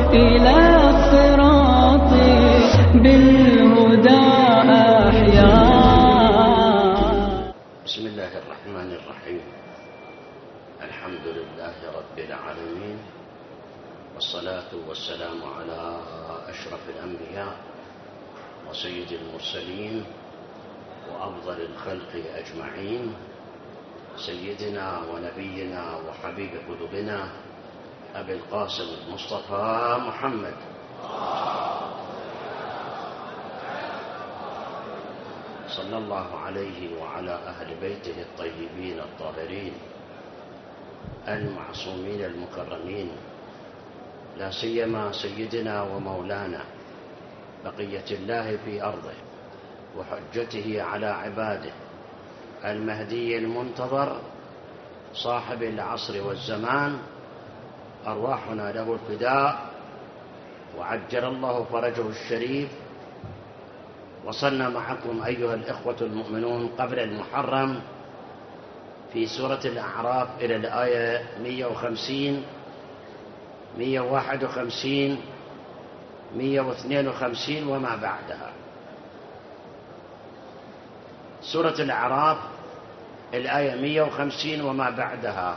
إلى الصراط بالهدى أحيا. بسم الله الرحمن الرحيم. الحمد لله رب العالمين، والصلاة والسلام على أشرف الأنبياء وسيد المرسلين وأفضل الخلق أجمعين، سيدنا ونبينا وحبيب قلوبنا أبي القاسم المصطفى محمد صلى الله عليه وعلى أهل بيته الطيبين الطاهرين المعصومين المكرمين، لا سيما سيدنا ومولانا بقية الله في أرضه وحجته على عباده المهدي المنتظر صاحب العصر والزمان، أرواحنا له الفداء وعجل الله فرجه الشريف. وصلنا معكم أيها الإخوة المؤمنون قبل المحرم في سورة الأعراف إلى الآية 150 151 152 وما بعدها. سورة الأعراف الآية 150 وما بعدها،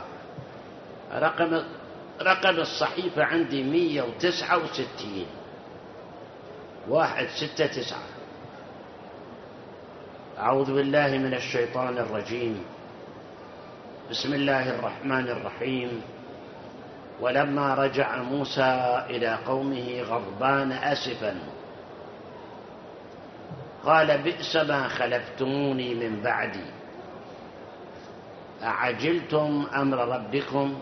رقم الصحيفة عندي 169 169. أعوذ بالله من الشيطان الرجيم. بسم الله الرحمن الرحيم. ولما رجع موسى إلى قومه غضبان أسفا قال بئس ما خلفتموني من بعدي أعجلتم أمر ربكم.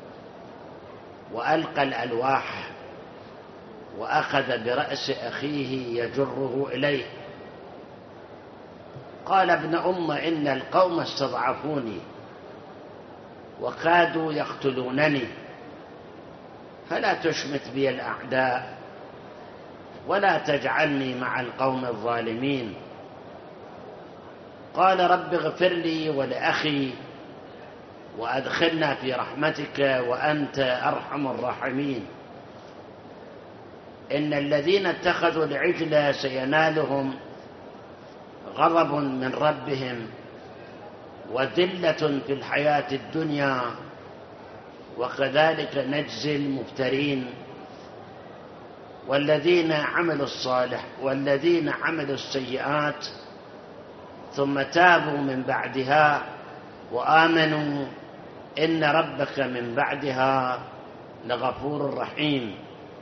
وألقى الألواح وأخذ برأس أخيه يجره إليه قال ابن أم إن القوم استضعفوني وكادوا يقتلونني فلا تشمت بي الأعداء ولا تجعلني مع القوم الظالمين. قال رب اغفر لي ولأخي وأدخلنا في رحمتك وأنت أرحم الراحمين. إن الذين اتخذوا العجل سينالهم غضب من ربهم وذلة في الحياة الدنيا وكذلك نجزي المفترين. والذين عملوا السيئات ثم تابوا من بعدها وآمنوا إن ربك من بعدها لغفور رحيم.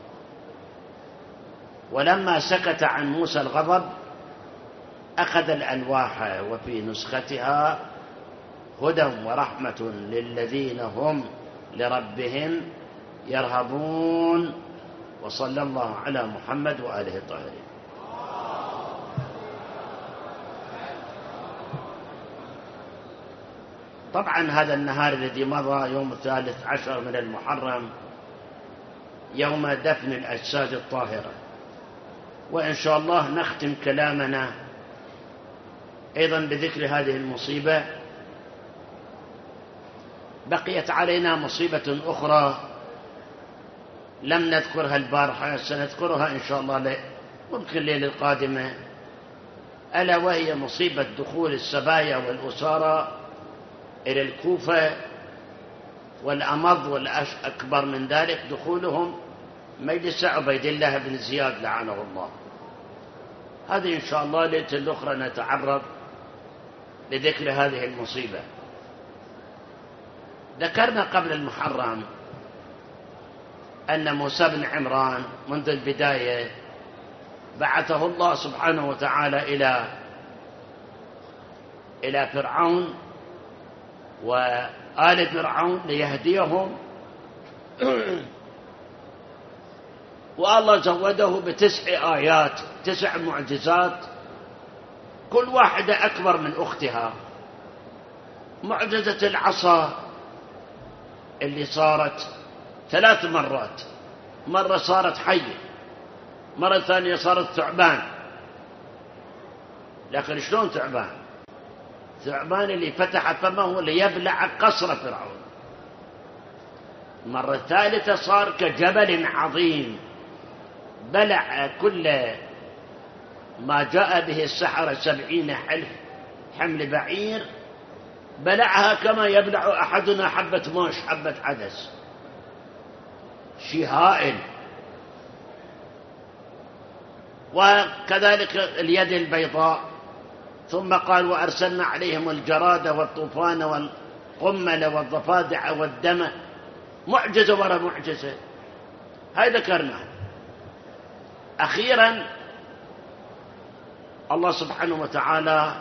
ولما سكت عن موسى الغضب أخذ الألواح وفي نسختها هدى ورحمة للذين هم لربهم يرهبون. وصلى الله على محمد وآله الطاهرين. طبعا هذا النهار الذي مضى يوم 13 من المحرم يوم دفن الأجساد الطاهرة، وإن شاء الله نختم كلامنا أيضا بذكر هذه المصيبة. بقيت علينا مصيبة أخرى لم نذكرها البارحة، سنذكرها إن شاء الله ممكن الليلة القادمة، ألا وهي مصيبة دخول السبايا والأسارى إلى الكوفة، والأمض والأكبر من ذلك دخولهم مجلس عبيد الله بن زياد لعنه الله. هذه إن شاء الله ليلة الأخرى نتعرض لذكر هذه المصيبة. ذكرنا قبل المحرم أن موسى بن عمران منذ البداية بعثه الله سبحانه وتعالى إلى فرعون وآل فرعون ليهديهم، والله زوده ب9 آيات 9 معجزات كل واحدة أكبر من أختها. معجزة العصا اللي صارت 3 مرات، مرة صارت حية، مرة ثانية صارت ثعبان. لكن شلون ثعبان؟ ثعبان اللي فتح فمه ليبلع قصر فرعون. مرة ثالثة صار كجبل عظيم بلع كل ما جاء به السحرة 70 حمل بعير، بلعها كما يبلع أحدنا حبة موش، حبة عدس، شيء هائل. وكذلك اليد البيضاء. ثم قال وأرسلنا عليهم الجراد والطوفان والقمل والضفادع والدم، معجزة وراء معجزة. هاي ذكرنا. أخيرا الله سبحانه وتعالى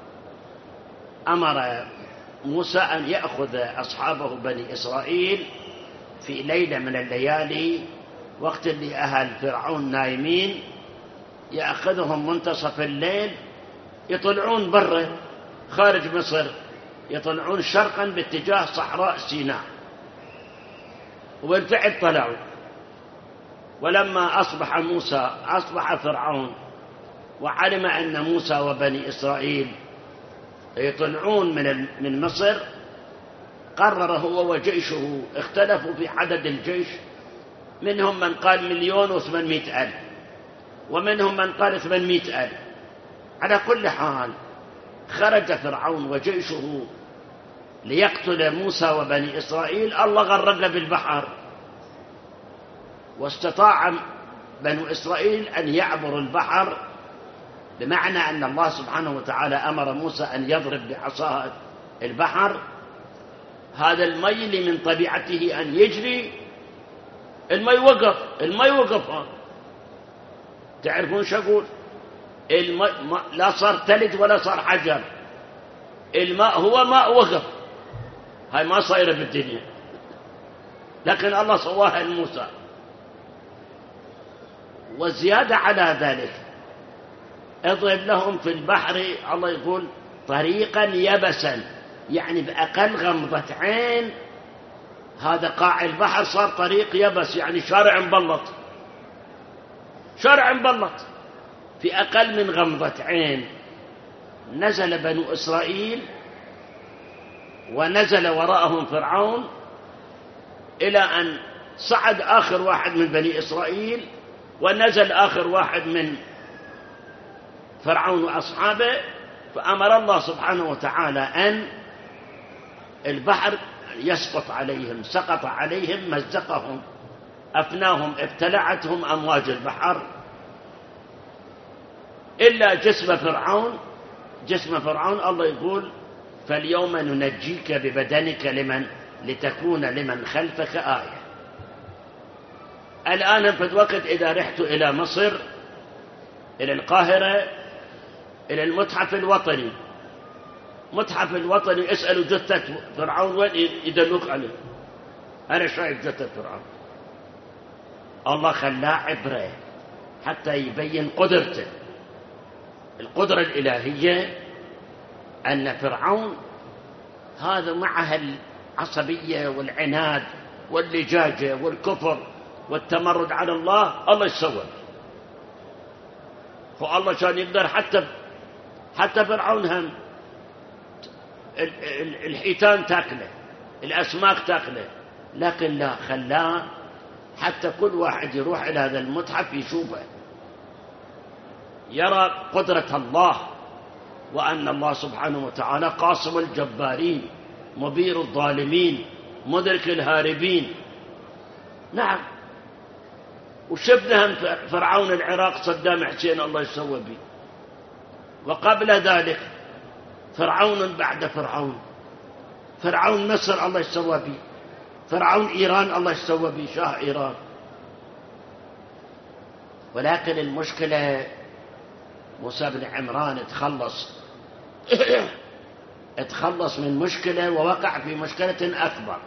أمر موسى أن يأخذ أصحابه بني إسرائيل في ليلة من الليالي، وقت اللي أهل فرعون نايمين، يأخذهم منتصف الليل، يطلعون برا خارج مصر، يطلعون شرقا باتجاه صحراء سيناء. وبالفعل طلعوا. ولما أصبح فرعون وعلم أن موسى وبني إسرائيل يطلعون من مصر، قرر هو وجيشه، اختلفوا في عدد الجيش، منهم من قال 1,800,000 ومنهم من قال 800,000. على كل حال خرج فرعون وجيشه ليقتل موسى وبني إسرائيل. الله غرق بالبحر، واستطاع بنو إسرائيل أن يعبروا البحر، بمعنى أن الله سبحانه وتعالى أمر موسى أن يضرب بعصاه البحر. هذا المي اللي من طبيعته أن يجري، المي وقف. تعرفون شو أقول؟ الماء لا صار ثلج ولا صار حجر، الماء هو ماء وقف. هاي ما صايرة في الدنيا، لكن الله سواها لموسى. وزيادة على ذلك اضرب لهم في البحر، الله يقول طريقا يبسا، يعني بأقل غمضة عين هذا قاع البحر صار طريق يبس، يعني شارع مبلط، شارع مبلط في أقل من غمضة عين. نزل بنو إسرائيل ونزل وراءهم فرعون، إلى أن صعد آخر واحد من بني إسرائيل ونزل آخر واحد من فرعون وأصحابه. فأمر الله سبحانه وتعالى أن البحر يسقط عليهم، سقط عليهم، مزقهم، أفناهم، ابتلعتهم أمواج البحر، إلا جسم فرعون. جسم فرعون الله يقول فاليوم ننجيك ببدنك لتكون لمن خلفك آية. الآن في الوقت إذا رحت إلى مصر، إلى القاهرة، إلى المتحف الوطني، متحف الوطني، اسألوا جثة فرعون وين، يدلوك عليه. أنا شايف جثة فرعون. الله خلاه عبرة حتى يبين قدرته، القدرة الإلهية، أن فرعون هذا معها العصبية والعناد واللجاجة والكفر والتمرد على الله، الله يسوى. فالله كان يقدر حتى فرعون هم الحيتان تاكله، الأسماك تاكله، لكن لا، خلاه حتى كل واحد يروح إلى هذا المتحف يشوفه، يرى قدرة الله، وأن الله سبحانه وتعالى قاصم الجبارين، مبير الظالمين، مدرك الهاربين. نعم. وشفنا فرعون العراق صدام حسين الله يسوى به، وقبل ذلك فرعون بعد فرعون، فرعون مصر الله يسوى به، فرعون إيران الله يسوى به، شاه إيران. ولكن المشكلة موسى بن عمران تخلص من مشكلة ووقع في مشكلة أكبر.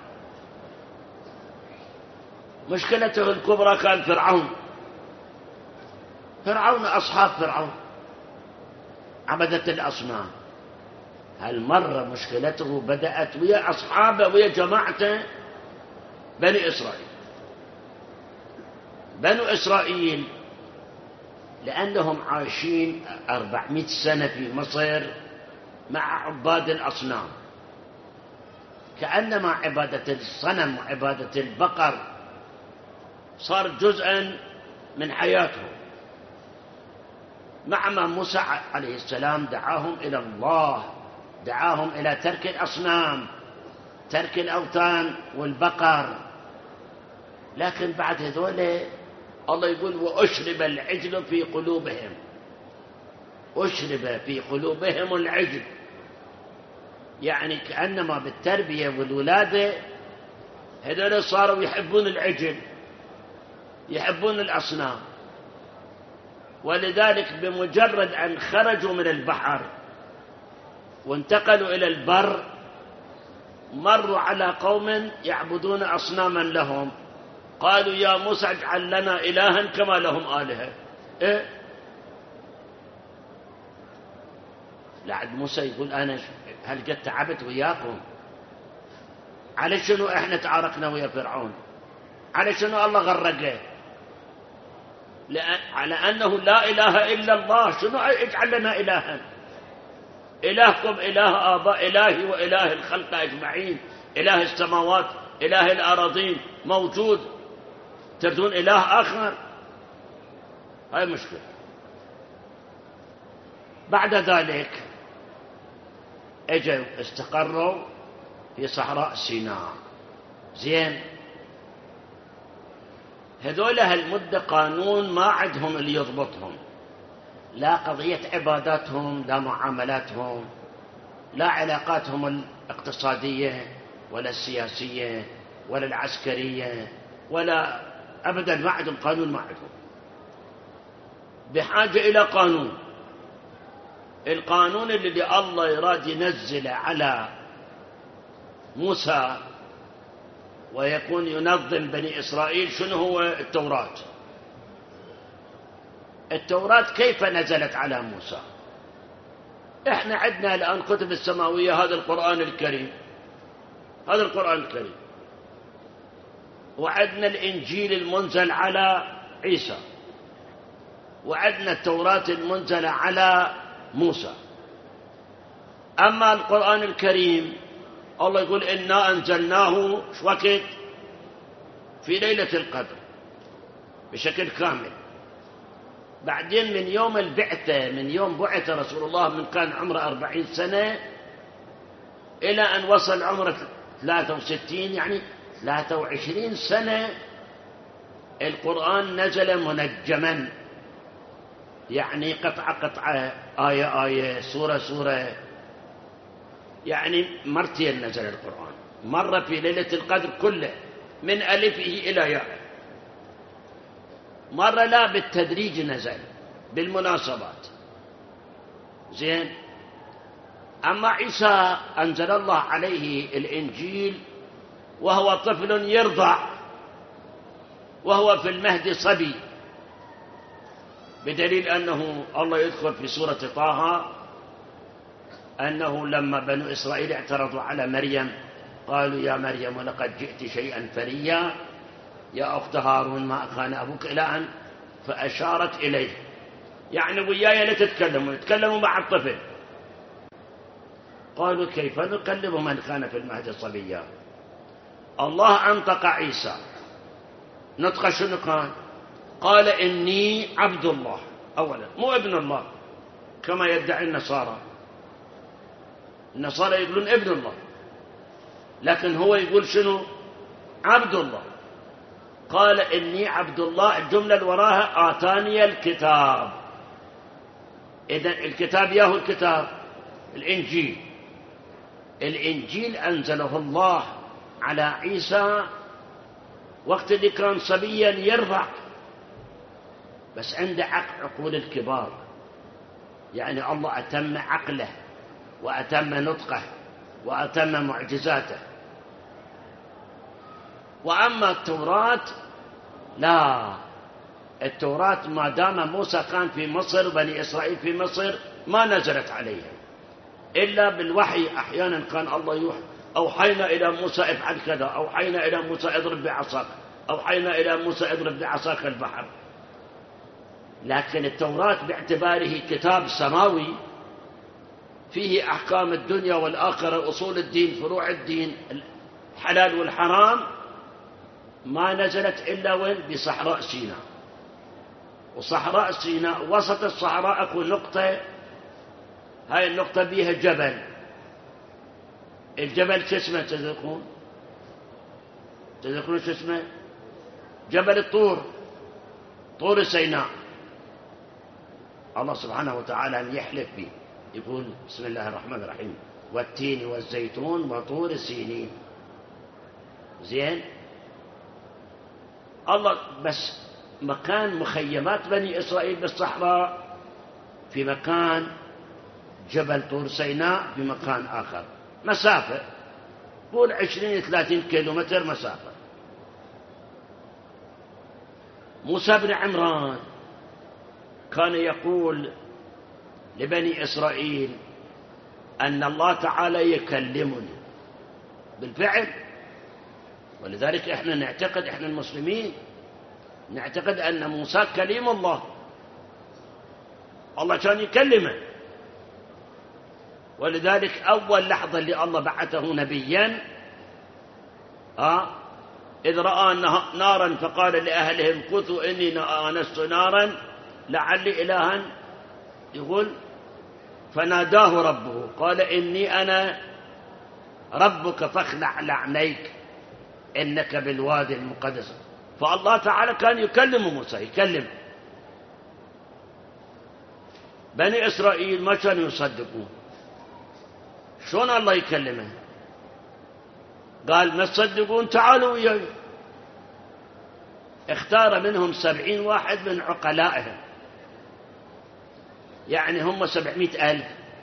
مشكلته الكبرى كان فرعون أصحاب فرعون عبدة الأصنام. هالمرة مشكلته بدأت ويا أصحابه ويا جماعته بني إسرائيل. بنو إسرائيل لأنهم عايشين 400 سنة في مصر مع عباد الأصنام، كأنما عبادة الصنم وعبادة البقر صار جزءا من حياتهم. مع ما موسى عليه السلام دعاهم إلى الله، دعاهم إلى ترك الأصنام، ترك الأوثان والبقر، لكن بعد هذول الله يقول وأشرب العجل في قلوبهم، أشرب في قلوبهم العجل، يعني كأنما بالتربية والولادة هذول صاروا يحبون العجل، يحبون الأصنام. ولذلك بمجرد أن خرجوا من البحر وانتقلوا إلى البر مروا على قوم يعبدون أصناما لهم، قالوا يا موسى اجعل لنا إلها كما لهم آلهة. إيه؟ لعد موسى يقول أنا هل قد تعبت وياكم؟ على شنو إحنا تعاركنا ويا فرعون؟ على شنو الله غرقه؟ على أنه لا إله إلا الله. شنو اجعل لنا إلها؟ إلهكم إله آباء إلهي وإله الخلق أجمعين، إله السماوات إله الأراضين موجود، تردون إله آخر؟ هاي مشكلة. بعد ذلك اجوا استقروا في صحراء سيناء. زين، هذول هالمدة قانون ما عندهم اللي يضبطهم، لا قضية عباداتهم، لا معاملاتهم، لا علاقاتهم الاقتصادية ولا السياسية ولا العسكرية، ولا أبدا ما عندهم قانون، ما عندهم. بحاجة إلى قانون. القانون اللي الله يراد ينزله على موسى ويكون ينظم بني إسرائيل شنو هو؟ التوراة. التوراة كيف نزلت على موسى؟ احنا عندنا الآن كتب السماوية، هذا القرآن الكريم، هذا القرآن الكريم، وعندنا الإنجيل المنزل على عيسى، وعندنا التوراة المنزلة على موسى. أما القرآن الكريم الله يقول إنا أنزلناه وقت في ليلة القدر بشكل كامل. بعدين من يوم البعثة، من يوم بعث رسول الله من كان عمره 40 سنة إلى أن وصل عمره 63، يعني 23 سنة القرآن نزل منجما، يعني قطعة قطعة، آية آية، سورة سورة، يعني مرتين نزل القرآن، مرة في ليلة القدر كله من ألفه إلى ياء، مرة لا بالتدريج نزل بالمناسبات. زين. أما عيسى أنزل الله عليه الإنجيل وهو طفل يرضع، وهو في المهد صبي، بدليل أنه الله يذكر في سورة طه أنه لما بنو إسرائيل اعترضوا على مريم قالوا يا مريم لقد جئت شيئا فريا يا أخت هارون ما كان أبوك إلى أن فأشارت إليه، يعني وياي لا تتكلموا، يتكلموا مع الطفل. قالوا كيف نكلم من كان في المهد صبيا؟ الله أنطق عيسى، نطق شنو كان؟ قال إني عبد الله. أولا مو ابن الله كما يدعي النصارى، النصارى يقولون ابن الله، لكن هو يقول شنو؟ عبد الله. قال إني عبد الله، الجملة اللي وراها آتاني الكتاب. إذن الكتاب ياهو الكتاب الإنجيل. الإنجيل أنزله الله على عيسى وقت اللي كان صبيا يرضع، بس عنده عقول الكبار، يعني الله أتم عقله وأتم نطقه وأتم معجزاته. وأما التوراة لا، التوراة ما دام موسى كان في مصر وبني إسرائيل في مصر ما نزلت عليهم إلا بالوحي. أحيانا كان الله يوحي، أوحينا إلى موسى افعل كذا، أوحينا إلى موسى اضرب بعصاك، أوحينا إلى موسى اضرب بعصاك البحر. لكن التوراة باعتباره كتاب سماوي فيه أحكام الدنيا والآخرة، أصول الدين، فروع الدين، الحلال والحرام، ما نزلت إلا وين؟ بصحراء سيناء. وصحراء سيناء، وسط الصحراء أكو نقطة، هاي النقطة بيها جبل. الجبل شو اسمه تذكرون؟ تذكرون شو اسمه؟ جبل الطور، طور سيناء. الله سبحانه وتعالى يحلف به، يقول بسم الله الرحمن الرحيم: والتين والزيتون وطور سينين. زين، الله بس مكان مخيمات بني إسرائيل بالصحراء في مكان، جبل طور سيناء في مكان آخر، مسافة قول 20-30 كيلومتر مسافة. موسى بن عمران كان يقول لبني إسرائيل أن الله تعالى يكلمني بالفعل، ولذلك احنا نعتقد، احنا المسلمين نعتقد أن موسى كليم الله، الله كان يكلمه. ولذلك أول لحظة اللي الله بعثه نبيا إذ رأى نارا فقال لأهلهم كثوا إني آنست نارا لعلي إلها، يقول فناداه ربه قال إني أنا ربك فاخلع لعنيك إنك بالوادي المقدس. فالله تعالى كان يكلم موسى، يكلم بني إسرائيل، ما كانوا يصدقون. شلون الله يكلمه؟ قال ما تصدقون تعالوا وياي. اختار منهم 70 واحد من عقلائهم، يعني هم 700,000،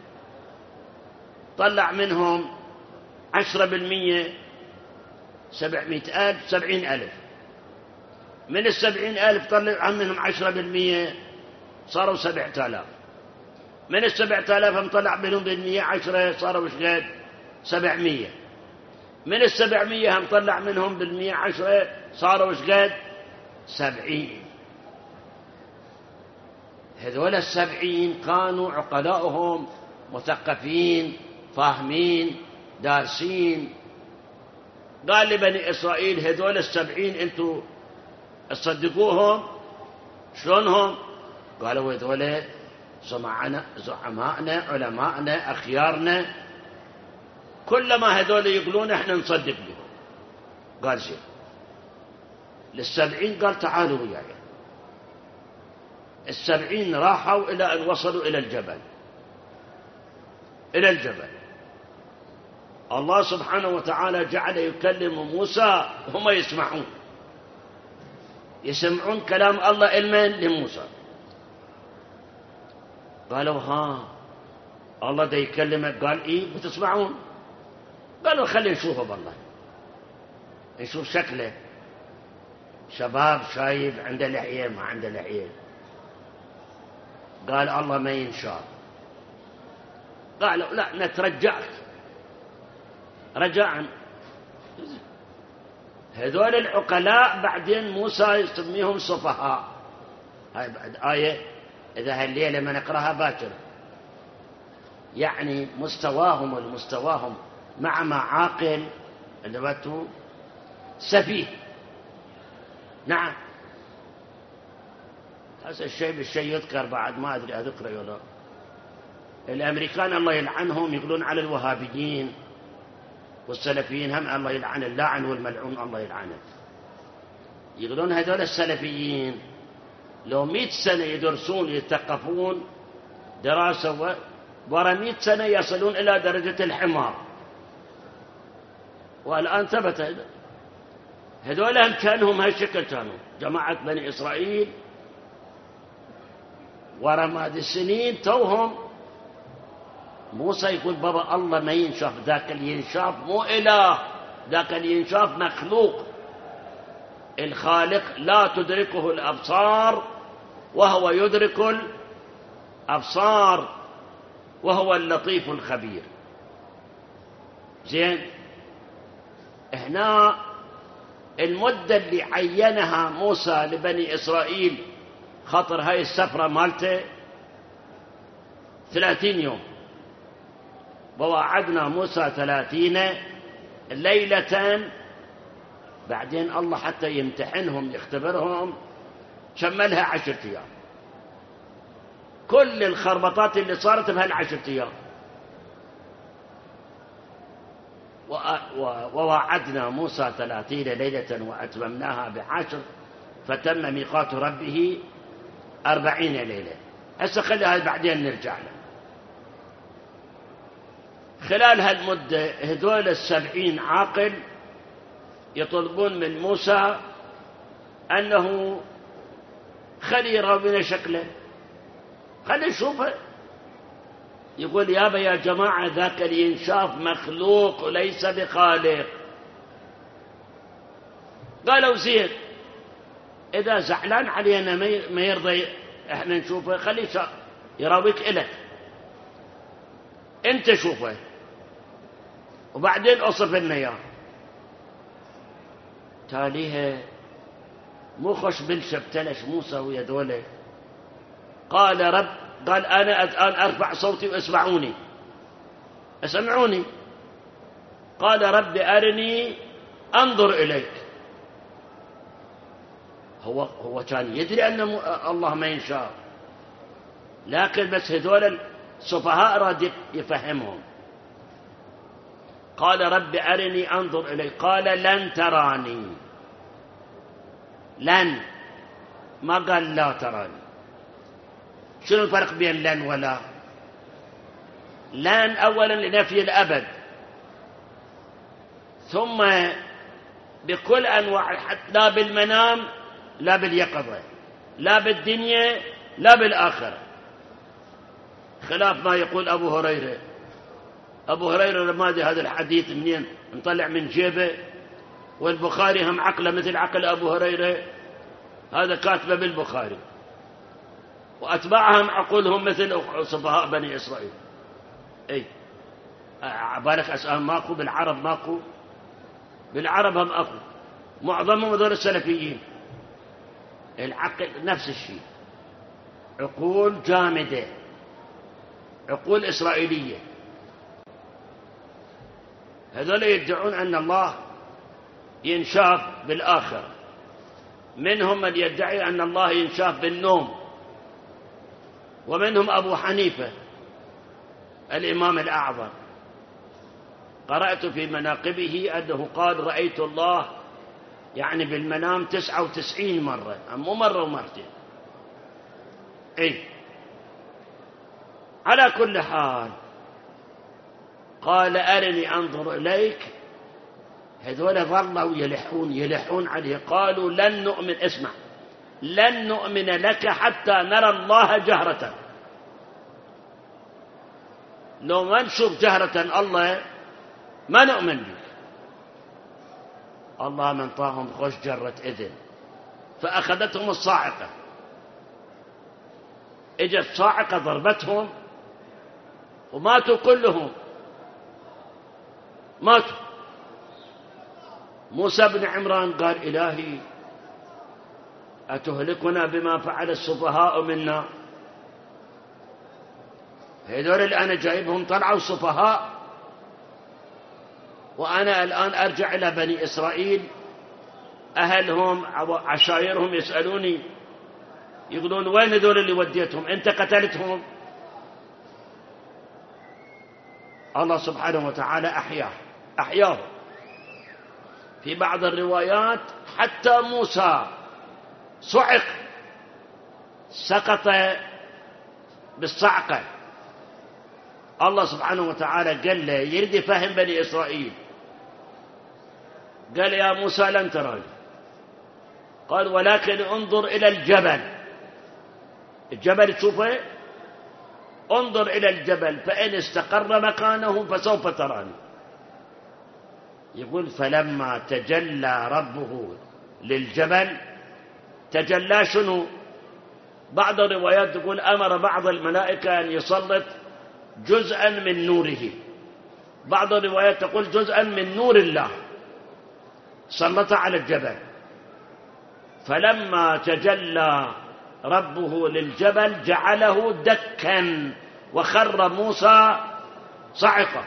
طلع منهم 10%، 700,000 70,000. من 70,000 طلع منهم 10% صاروا 7,000. من 7,000 مطلع منهم بالمية 10 صاروا وش قد 700. من 700 مطلع منهم بالمية 10 صاروا وش قد 70. هذول 70 كانوا عقلاؤهم مثقفين فاهمين دارسين. قال لبني إسرائيل هذول 70 انتوا تصدقوهم؟ شلونهم؟ قالوا هذول زعمائنا علماءنا أخيارنا، كلما هذول يقولون احنا نصدق بهم. قال زين. لل70 قال تعالوا وياي. 70 راحوا إلى أن وصلوا إلى الجبل. إلى الجبل الله سبحانه وتعالى جعل يكلم موسى وهم يسمعون كلام الله إلمن لموسى. قالوا ها الله ده يكلمك؟ قال إيه بتسمعون؟ قالوا خلي نشوفه، بالله نشوف شكله، شباب شايب عنده لحية ما عنده لحية. قال الله ما ينشاف. قالوا لا نترجعك رجاء. هذول العقلاء بعدين موسى يسميهم سفهاء. هاي بعد آية إذا هالليلة ما نقرأها باكر، يعني مستواهم مع ما عاقل اللي باتوا سفيه. نعم، هذا الشيء بالشيء يذكر بعد، ما أدري أذكره ولا. الأمريكان الله يلعنهم يقولون على الوهابيين والسلفيين هم الله يلعن، اللاعن والملعون الله يلعنه. يقولون هذول السلفيين لو 100 سنة يدرسون يتثقفون دراسة ورا 100 سنة يصلون إلى درجة الحمار. والآن ثبت هذول هم كانهم هالشكل، كانوا جماعة بني إسرائيل ورا ماد السنين توهم. موسى يقول بابا الله ما ينشاف، ذاك اللي ينشاف مو إله، ذاك اللي ينشاف مخلوق. الخالق لا تدركه الأبصار وهو يدرك الأبصار وهو اللطيف الخبير. زين، هنا المدة اللي عينها موسى لبني إسرائيل خطر هاي السفرة مالته 30 يوم. ووعدنا موسى 30 ليلة. بعدين الله حتى يمتحنهم يختبرهم كملها 10 أيام. كل الخربطات اللي صارت بهالعشرة أيام. ووعدنا موسى 30 ليلة وأتممناها ب10 فتم ميقات ربه 40 ليلة. هسه خلي هاي بعدين نرجع له. خلال هالمدة هذول 70 عاقل يطلبون من موسى أنه خلي يراوينا شكله، خلي نشوفه. يقول يابا يا جماعة ذاك الينشاف مخلوق وليس بخالق. قالوا زين، إذا زعلان علينا ما يرضى إحنا نشوفه، خلي يراويك إلك أنت شوفه وبعدين أصف لنا إياه. تاليها مو خوش بلشة ابتلش موسى ويا دولة. قال أنا الآن أرفع صوتي واسمعوني، اسمعوني. قال رب أرني أنظر إليك. هو كان يدري أن الله ما ينشاف، لكن بس هذول السفهاء راد يفهمهم. قال رب أرني أنظر إليك. قال لن تراني. لن، ما قال لا تراني. شنو الفرق بين لن ولا؟ لن أولا لنفي الأبد، ثم بكل أنواع، لا بالمنام لا باليقظة، لا بالدنيا لا بالآخرة، خلاف ما يقول أبو هريرة. أبو هريرة لما أدري هذا الحديث منين نطلع من جيبه، والبخاري هم عقله مثل عقل أبو هريرة، هذا كاتبه بالبخاري، وأتباعهم عقولهم مثل سفهاء بني إسرائيل. أي عبالك أسأل ماكو بالعرب؟ ماكو بالعرب هم أكو، معظمهم هذول السلفيين. العقل نفس الشيء، عقول جامدة، عقول إسرائيلية. هذول يدعون أن الله ينشاف بالآخرة. منهم من يدعي أن الله ينشاف بالنوم، ومنهم أبو حنيفة الإمام الأعظم. قرأت في مناقبه أنه قال رأيت الله يعني بالمنام 99 مرة، مو مرة ومرتين. أي على كل حال قال أرني أنظر إليك. هذول ظلوا يلحون عليه. قالوا لن نؤمن، اسمع، لن نؤمن لك حتى نرى الله جهرة. لو ما نشوف جهرة الله ما نؤمن بك. الله من طاهم خوش جرة إذن، فأخذتهم الصاعقة. اجت صاعقة ضربتهم وماتوا كلهم، ماتوا. موسى بن عمران قال إلهي أتهلكنا بما فعل السفهاء منا؟ هذول اللي أنا جايبهم طلعوا سفهاء، وأنا الآن أرجع إلى بني إسرائيل، أهلهم عشائرهم يسألوني يقولون وين هذول اللي وديتهم؟ أنت قتلتهم؟ الله سبحانه وتعالى أحياه. في بعض الروايات حتى موسى صعق، سقط بالصعقة. الله سبحانه وتعالى قال له يريد يفهم بني إسرائيل، قال يا موسى لن تراني. قال ولكن انظر إلى الجبل. الجبل تشوفه، انظر إلى الجبل فإن استقر مكانه فسوف تراني. يقول فلما تجلى ربه للجبل، تجلى شنو؟ بعض الروايات تقول أمر بعض الملائكة أن يسلط جزءا من نوره، بعض الروايات تقول جزءا من نور الله سلط على الجبل. فلما تجلى ربه للجبل جعله دكا وخر موسى صعقا.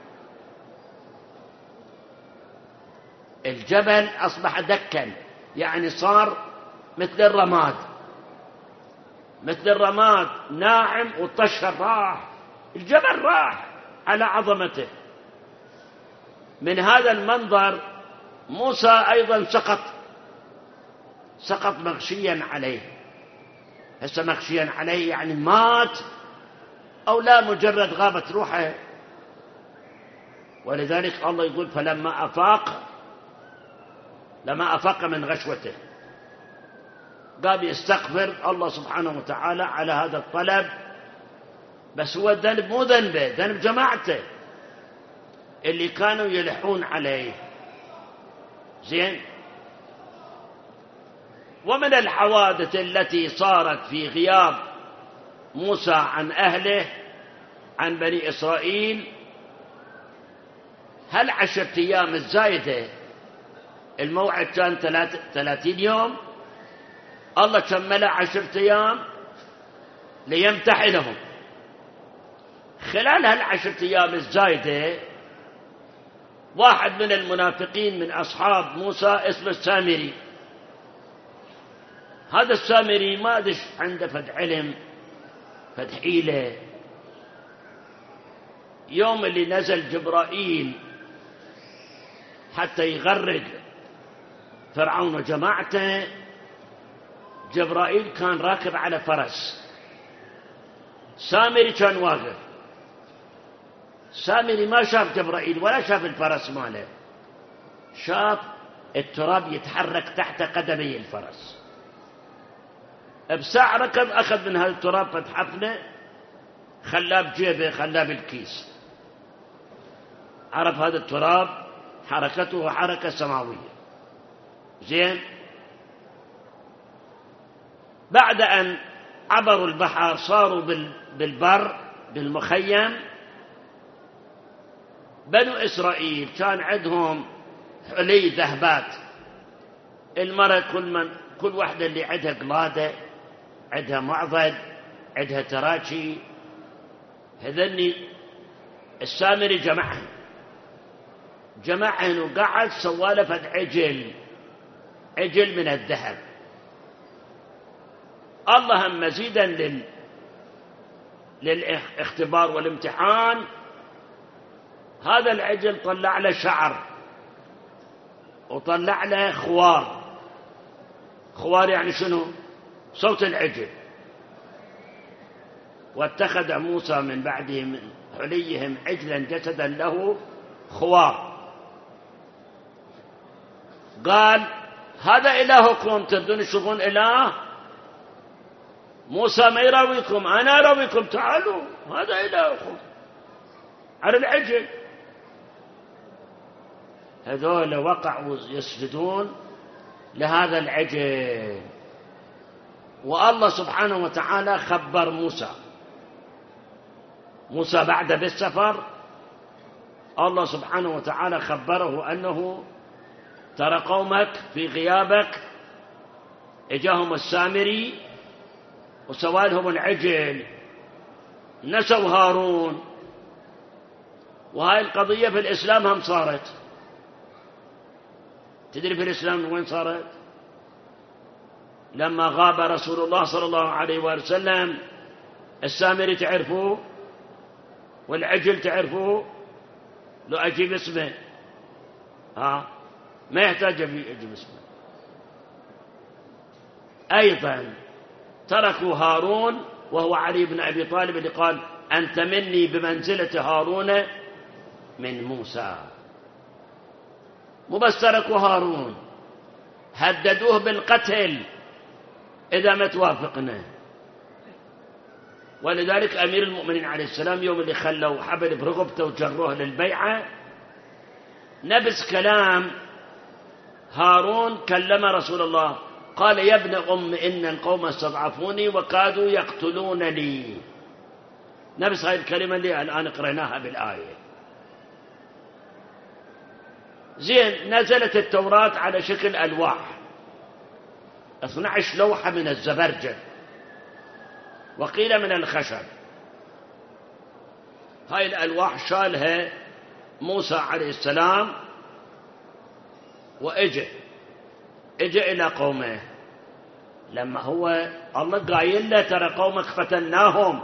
الجبل أصبح دكا، يعني صار مثل الرماد، مثل الرماد ناعم والطشر راح، الجبل راح على عظمته. من هذا المنظر موسى أيضا سقط مغشيا عليه. هسه مغشيا عليه يعني مات أو لا، مجرد غابت روحه. ولذلك الله يقول فلما أفاق من غشوته قام يستغفر الله سبحانه وتعالى على هذا الطلب. بس هو الذنب مو ذنبه، ذنب جماعته اللي كانوا يلحون عليه. زين. ومن الحوادث التي صارت في غياب موسى عن أهله عن بني إسرائيل، هل 10 أيام الزايدة الموعد كان 30 يوم، الله كمل 10 أيام ليمتحنهم. خلال هال10 أيام الزايدة واحد من المنافقين من أصحاب موسى اسمه السامري. هذا السامري ما أدري عنده فد علم فد حيلة. يوم اللي نزل جبرائيل حتى يغرق فرعون وجماعته، جبرائيل كان راكب على فرس، سامري كان واقف. سامري ما شاف جبرائيل ولا شاف الفرس ماله، شاف التراب يتحرك تحت قدمي الفرس. بساعة ركض أخذ من هذا التراب فتحفنه، خلاه بجيبه، خلاه بالكيس. عرف هذا التراب حركته حركة سماوية. زين. بعد أن عبروا البحر صاروا بالبر بالمخيم. بنو إسرائيل كان عندهم حلي ذهبات. المرأة كل واحدة اللي عندها قلادة، عندها معضد، عندها تراجي. هذني السامري جمعهن وقعد سوالف عجل من الذهب. الله مزيدا للاختبار والامتحان، هذا العجل طلع له شعر وطلع له خوار يعني شنو؟ صوت العجل. واتخذ موسى من بعدهم من حليهم عجلا جسدا له خوار. قال هذا إلهكم، تردون تشوفون إله؟ موسى ما يراويكم، أنا أراويكم، تعالوا هذا إلهكم على العجل. هذول وقعوا يسجدون لهذا العجل. والله سبحانه وتعالى خبر موسى بعد بالسفر، الله سبحانه وتعالى خبره أنه ترى قومك في غيابك اجاهم السامري وسوالهم العجل، نسوا هارون. وهاي القضية في الإسلام هم صارت. تدري في الإسلام وين صارت؟ لما غاب رسول الله صلى الله عليه وسلم، السامري تعرفوه والعجل تعرفوه؟ لو أجيب اسمه ما يحتاج أجيب اسمه. أيضا تركوا هارون وهو علي بن أبي طالب اللي قال أنت مني بمنزلة هارون من موسى. مو بس تركوا هارون، هددوه بالقتل إذا ما توافقنا. ولذلك أمير المؤمنين عليه السلام يوم اللي خلوا حبل برقبته وجروه للبيعة، نبس كلام هارون كلم رسول الله، قال يا ابن إن القوم استضعفوني وكادوا يقتلونني. نبس هذه الكلمة اللي الآن قرأناها بالآية. زين. نزلت التوراة على شكل ألواح، 12 لوحة من الزبرجد وقيل من الخشب. هاي الألواح شالها موسى عليه السلام وإجا إلى قومه. لما هو الله قايل له ترى قومك فتناهم،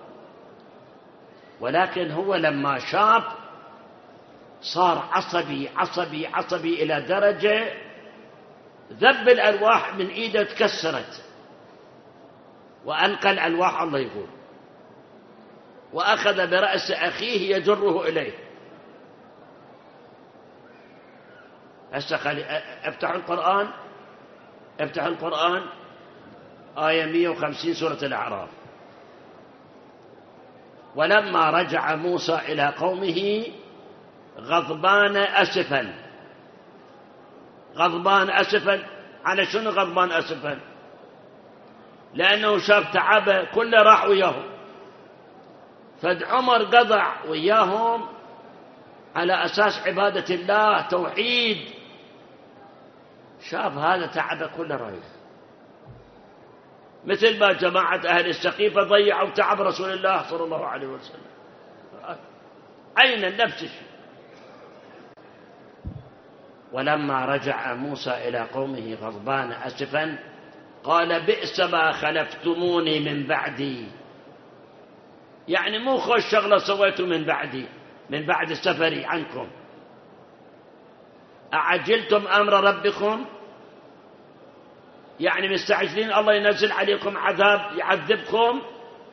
ولكن هو لما شاب صار عصبي عصبي عصبي إلى درجة ذب الألواح من إيده تكسرت، وألقى الألواح الله يقول، وأخذ برأس أخيه يجره إليه. هسه افتحوا القرآن، افتحوا القرآن آية 150 سورة الأعراف. ولما رجع موسى إلى قومه غضبان أسفا. غضبان أسفا على شنو غضبان أسفا؟ لأنه شاف تعبه كله راح وياهم، فد عمر قضع وياهم على أساس عبادة الله توحيد، شاف هذا تعبه كله رايح، مثل ما جماعة أهل السقيفة ضيعوا تعب رسول الله صلى الله عليه وسلم، عينا نفس الشيء. ولما رجع موسى إلى قومه غضبان أسفا قال بئس ما خلفتموني من بعدي، يعني مو خوش شغلة سويتوا من بعدي، من بعد سفري عنكم. أعجلتم أمر ربكم، يعني مستعجلين الله ينزل عليكم عذاب يعذبكم.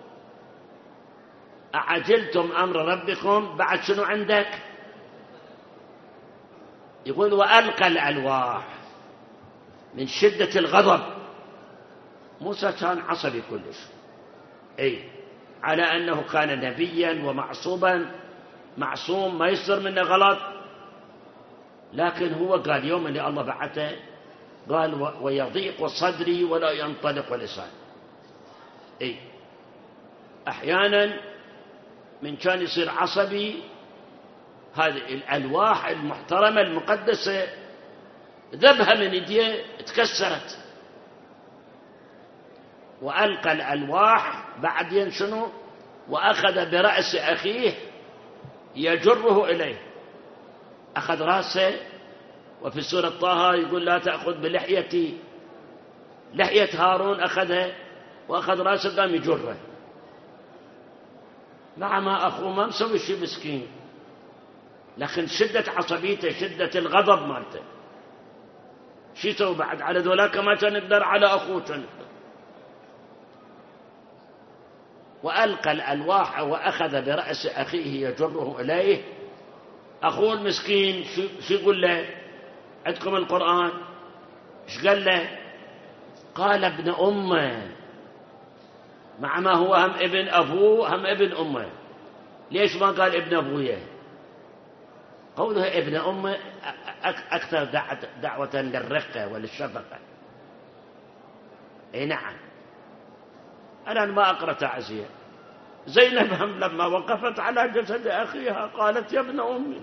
أعجلتم أمر ربكم، بعد شنو عندك؟ يقول وألقى الألواح من شدة الغضب. موسى كان عصبي كلش، على أنه كان نبيا ومعصوبا معصوم ما يصدر منه غلط، لكن هو قال يوم اللي الله بعثه قال ويضيق صدري ولا ينطلق لساني. أحيانا من كان يصير عصبي هذه الألواح المحترمة المقدسة ذبها من يديه تكسرت. وألقى الألواح بعدين شنو؟ وأخذ برأس أخيه يجره إليه، أخذ رأسه. وفي سورة طه يقول لا تأخذ بلحيتي، لحية هارون أخذها وأخذ رأسه قام يجره، مع ما أخوه ما مسوي شيء مسكين، لكن شدة عصبيته شدة الغضب مالته شو يسوي بعد؟ على ذولاك ما كان يقدر، على أخوه كان يقدر. وألقى الألواح وأخذ برأس أخيه يجره إليه. أخوه المسكين شو يقول له؟ عندكم القرآن ايش قال له؟ قال ابن أمه، مع ما هو هم ابن أبوه هم ابن أمه. ليش ما قال ابن أبويه؟ قوله ابن أمه أكثر دعوة للرقة وللشفقة. نعم. أنا ما أقرأ تعزية. زينب هم لما وقفت على جسد أخيها قالت يا ابن أمي،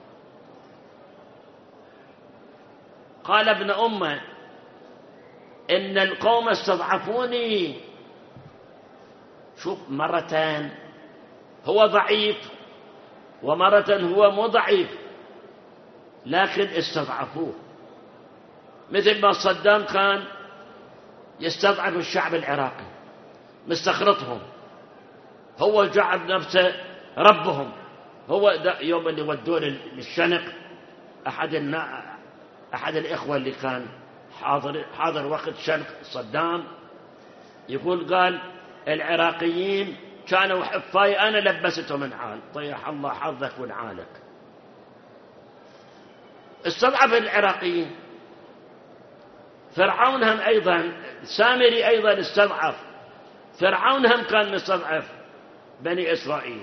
قال ابن أمه إن القوم استضعفوني. شوف، مرتين هو ضعيف ومرة هو مو ضعيف، لكن استضعفوه، مثل ما صدام كان يستضعف الشعب العراقي مستخرطهم، هو جعل نفسه ربهم. هو يوم اللي ودوه للشنق أحد الإخوة اللي كان حاضر وقت شنق صدام يقول قال العراقيين كانوا حفاي أنا لبستهم نعال، طيح الله حظك ونعالك. استضعف العراقيين. فرعون هم أيضا، سامري أيضا استضعف. فرعون هم كان مستضعف بني إسرائيل،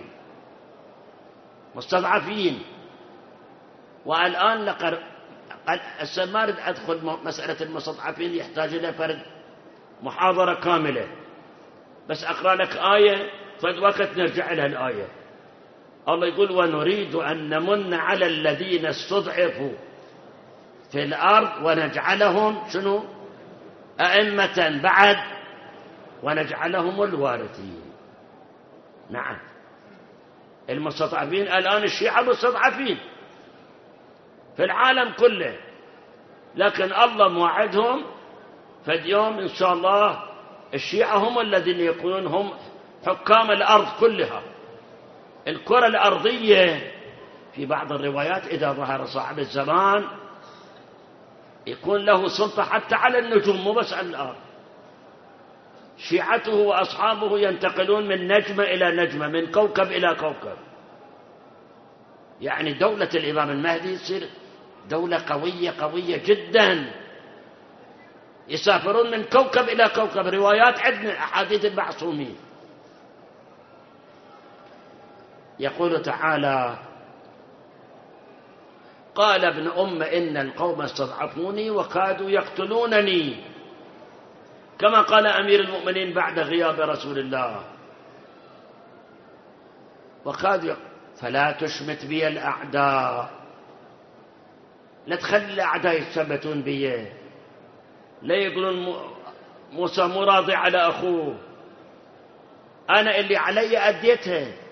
مستضعفين. والآن ما أريد أدخل مسألة المستضعفين، يحتاج إلى فرد محاضرة كاملة، بس أقرأ لك آية فد وقت نرجع لها الآية. الله يقول ونريد أن نمن على الذين استضعفوا في الأرض ونجعلهم شنو؟ أئمة بعد ونجعلهم الوارثين. نعم، المستضعفين الآن الشيعة مستضعفين في العالم كله، لكن الله موعدهم فاليوم إن شاء الله الشيعة هم الذين يكونون هم حكام الأرض كلها. الكرة الأرضية في بعض الروايات إذا ظهر صاحب الزمان يكون له سلطة حتى على النجوم مو بس على الأرض. شيعته وأصحابه ينتقلون من نجمة إلى نجمة، من كوكب إلى كوكب. يعني دولة الإمام المهدي تصير دولة قوية قوية جدا، يسافرون من كوكب إلى كوكب. روايات عندنا أحاديث المعصومين. يقول تعالى: قال ابن إن القوم استضعفوني وكادوا يقتلونني، كما قال أمير المؤمنين بعد غياب رسول الله، فلا تشمت بي الأعداء، لا تخلي الأعداء يتثبتون بي، لا يقولون موسى مو راضي على أخوه، أنا اللي علي أديتها.